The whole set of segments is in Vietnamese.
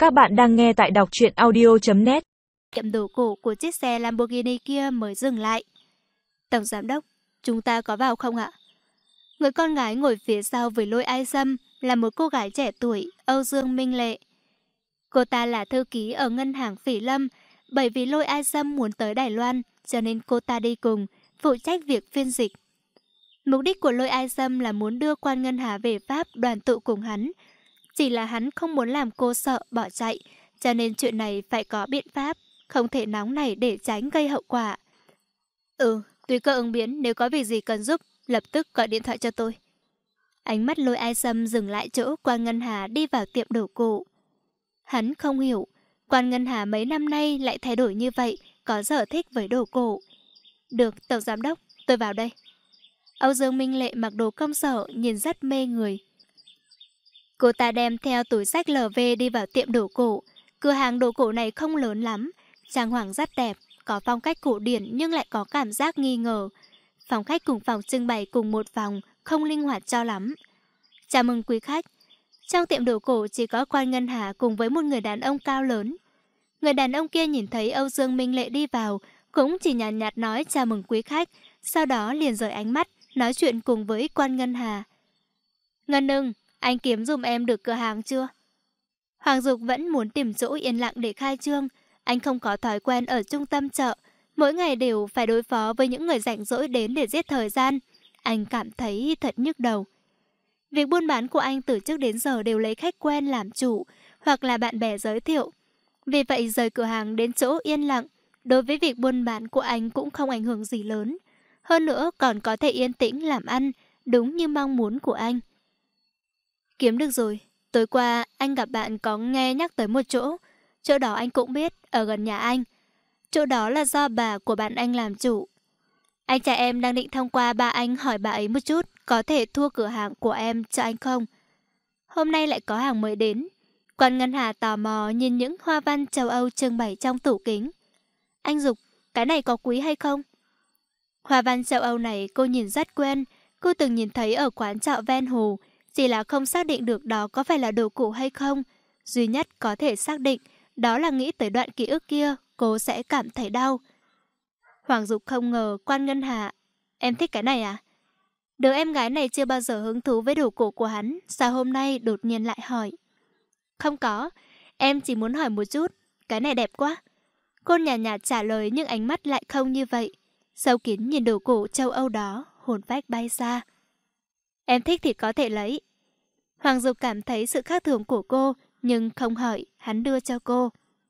Các bạn đang nghe tại đọc truyện audio.net. Tiệm đồ cổ của chiếc xe Lamborghini kia mới dừng lại. Tổng giám đốc, chúng ta có vào không ạ? Người con gái ngồi phía sau với Lôi Ai Sâm là một cô gái trẻ tuổi, Âu Dương Minh Lệ. Cô ta là thư ký ở ngân hàng Phỉ Lâm, bởi vì Lôi Ai Sâm muốn tới Đài Loan, cho nên cô ta đi cùng, phụ trách việc phiên dịch. Mục đích của Lôi Ai Sâm là muốn đưa Quan Ngân Hà về Pháp đoàn tụ cùng hắn. Chỉ là hắn không muốn làm cô sợ bỏ chạy, cho nên chuyện này phải có biện pháp, không thể nóng này để tránh gây hậu quả. Tùy cơ ứng biến, nếu có việc gì cần giúp, lập tức gọi điện thoại cho tôi. Ánh mắt Lôi Ai Sâm dừng lại chỗ Quan Ngân Hà đi vào tiệm đồ cổ. Hắn không hiểu, Quan Ngân Hà mấy năm nay lại thay đổi như vậy, có sở thích với đồ cổ. Được, tổng giám đốc, tôi vào đây. Âu Dương Minh Lệ mặc đồ công sở, nhìn rất mê người. Cô ta đem theo túi xách LV đi vào tiệm đồ cổ. Cửa hàng đồ cổ này không lớn lắm, trang hoàng rất đẹp, có phong cách cổ điển nhưng lại có cảm giác nghi ngờ. Phòng khách cùng phòng trưng bày cùng một phòng, không linh hoạt cho lắm. Chào mừng quý khách. Trong tiệm đồ cổ chỉ có Quan Ngân Hà cùng với một người đàn ông cao lớn. Người đàn ông kia nhìn thấy Âu Dương Minh Lệ đi vào, cũng chỉ nhàn nhạt nói chào mừng quý khách, sau đó liền rời ánh mắt, nói chuyện cùng với Quan Ngân Hà. Ngân Ưng, anh kiếm giùm em được cửa hàng chưa? Hoàng Dục vẫn muốn tìm chỗ yên lặng để khai trương. Anh không có thói quen ở trung tâm chợ, mỗi ngày đều phải đối phó với những người rảnh rỗi đến để giết thời gian. Anh cảm thấy thật nhức đầu. Việc buôn bán của anh từ trước đến giờ đều lấy khách quen làm chủ, hoặc là bạn bè giới thiệu. Vì vậy rời cửa hàng đến chỗ yên lặng, đối với việc buôn bán của anh cũng không ảnh hưởng gì lớn. Hơn nữa còn có thể yên tĩnh làm ăn, đúng như mong muốn của anh. Kiếm được rồi. Tối qua anh gặp bạn có nghe nhắc tới một chỗ. Chỗ đó anh cũng biết, ở gần nhà anh. Chỗ đó là do bà của bạn anh làm chủ. Anh trai em đang định thông qua ba anh hỏi bà ấy một chút, có thể thua cửa hàng của em cho anh không? Hôm nay lại có hàng mới đến. Quan Ngân Hà tò mò nhìn những hoa văn châu Âu trưng bày trong tủ kính. Anh Dục, cái này có quý hay không? Hoa văn châu Âu này cô nhìn rất quen. Cô từng nhìn thấy ở quán trọ ven hồ, chỉ là không xác định được đó có phải là đồ cổ hay không. Duy nhất có thể xác định đó là nghĩ tới đoạn ký ức kia, cô sẽ cảm thấy đau. Hoàng Dục không ngờ Quan Ngân Hà, em thích cái này à? Đứa em gái này chưa bao giờ hứng thú với đồ cổ của hắn, sao hôm nay đột nhiên lại hỏi? Không có, em chỉ muốn hỏi một chút, cái này đẹp quá. Cô nhàn nhạt trả lời nhưng ánh mắt lại không như vậy. Sâu kín nhìn đồ cổ châu Âu đó, hồn phách bay xa. Em thích thì có thể lấy. Hoàng Dục cảm thấy sự khác thường của cô, nhưng không hỏi, hắn đưa cho cô.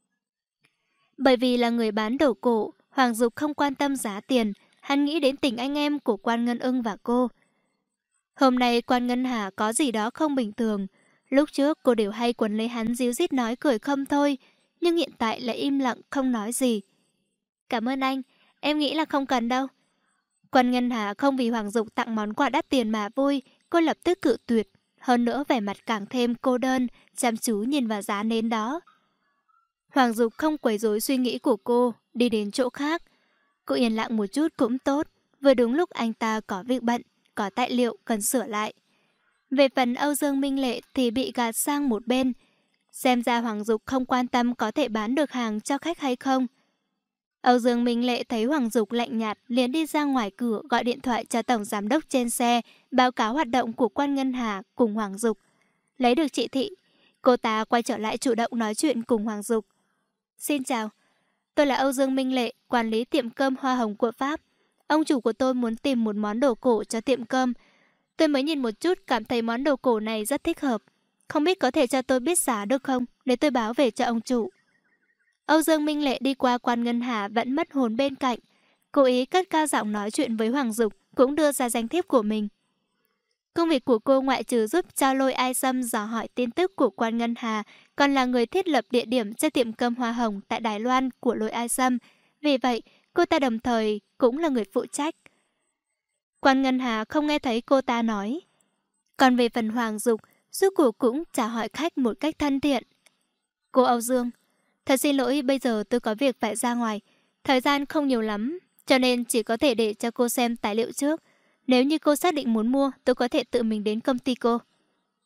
Bởi vì là người bán đồ cổ, Hoàng Dục không quan tâm giá tiền, hắn nghĩ đến tình anh em của Quan Ngân Ưng và cô. Hôm nay Quan Ngân Hà có gì đó không bình thường. Lúc trước cô đều hay quấn lấy hắn díu dít nói cười không thôi, nhưng hiện tại lại im lặng không nói gì. Cảm ơn anh, em nghĩ là không cần đâu. Quan Ngân Hà không vì Hoàng Dục tặng món quà đắt tiền mà vui, cô lập tức cự tuyệt. Hơn nữa vẻ mặt càng thêm cô đơn, chăm chú nhìn vào giá nến đó. Hoàng Dục không quấy rối suy nghĩ của cô, đi đến chỗ khác. Cô yên lặng một chút cũng tốt, vừa đúng lúc anh ta có việc bận, có tài liệu cần sửa lại. Về phần Âu Dương Minh Lệ thì bị gạt sang một bên. Xem ra Hoàng Dục không quan tâm có thể bán được hàng cho khách hay không. Âu Dương Minh Lệ thấy Hoàng Dục lạnh nhạt liền đi ra ngoài cửa gọi điện thoại cho tổng giám đốc trên xe, báo cáo hoạt động của Quan Ngân Hà cùng Hoàng Dục. Lấy được chỉ thị, cô ta quay trở lại chủ động nói chuyện cùng Hoàng Dục. Xin chào, tôi là Âu Dương Minh Lệ, quản lý tiệm cơm Hoa Hồng của Pháp. Ông chủ của tôi muốn tìm một món đồ cổ cho tiệm cơm. Tôi mới nhìn một chút cảm thấy món đồ cổ này rất thích hợp. Không biết có thể cho tôi biết giá được không, để tôi báo về cho ông chủ. Âu Dương Minh Lệ đi qua Quan Ngân Hà vẫn mất hồn bên cạnh. Cố ý cất cao giọng nói chuyện với Hoàng Dục, cũng đưa ra danh thiếp của mình. Công việc của cô ngoại trừ giúp cho Lôi Ai Sâm dò hỏi tin tức của Quan Ngân Hà, còn là người thiết lập địa điểm cho tiệm cơm Hoa Hồng tại Đài Loan của Lôi Ai Sâm. Vì vậy, cô ta đồng thời cũng là người phụ trách. Quan Ngân Hà không nghe thấy cô ta nói. Còn về phần Hoàng Dục, rốt cuộc cũng chào hỏi khách một cách thân thiện. Cô Âu Dương, thật xin lỗi, bây giờ tôi có việc phải ra ngoài. Thời gian không nhiều lắm, cho nên chỉ có thể để cho cô xem tài liệu trước. Nếu như cô xác định muốn mua, tôi có thể tự mình đến công ty cô.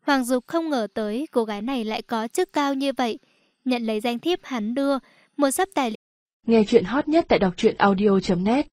Hoàng Dục không ngờ tới cô gái này lại có chức cao như vậy. Nhận lấy danh thiếp hắn đưa, một sấp tài liệu. Nghe chuyện hot nhất tại đọc truyện audio.net